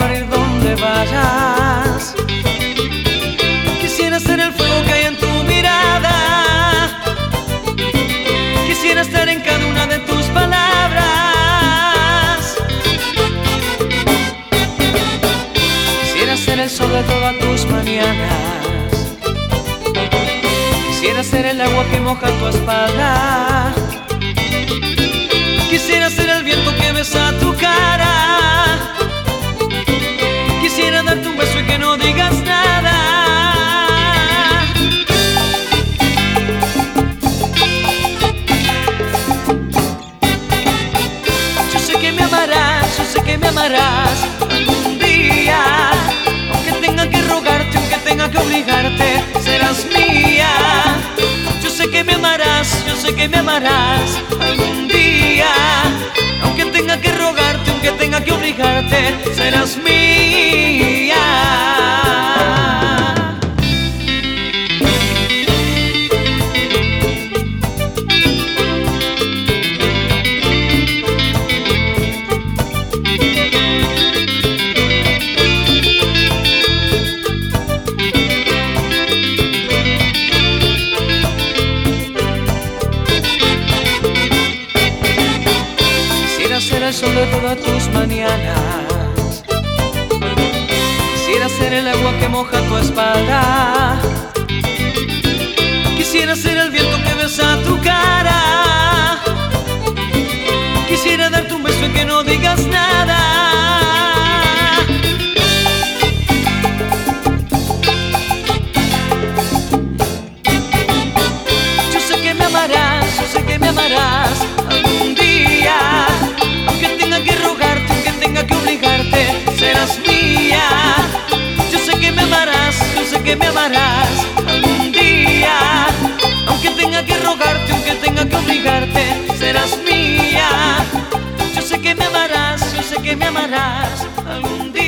para ir donde vayas. Quisiera ser el fuego que hay en tu mirada. Quisiera estar en cada una de tus palabras. Quisiera ser el sol de todas tus mañanas. Quisiera ser el agua que moja tu espalda. Quisiera ser el viento que besa tu cara. Quisiera darte un beso y que no digas nada. Yo sé que me amarás, yo sé que me amarás algún día. Aunque tenga que rogarte, aunque tenga que obligarte, serás mía. Yo sé que me amarás, yo sé que me amarás algún día. Aunque tenga que rogarte, aunque tenga que obligarte, serás mía. Quisiera ser el sol de todas tus mañanas. Quisiera ser el agua que moja tu espalda. Quisiera ser el viento que besa tu cara. Quisiera darte un beso y que no digas nada. Yo sé que me amarás, yo sé que me amarás algún día. Aunque tenga que rogarte, aunque tenga que obligarte, serás mía. Yo sé que me amarás, yo sé que me amarás algún día. Aunque tenga que rogarte, aunque tenga que obligarte, serás mía. Yo sé que me amarás, yo sé que me amarás algún día.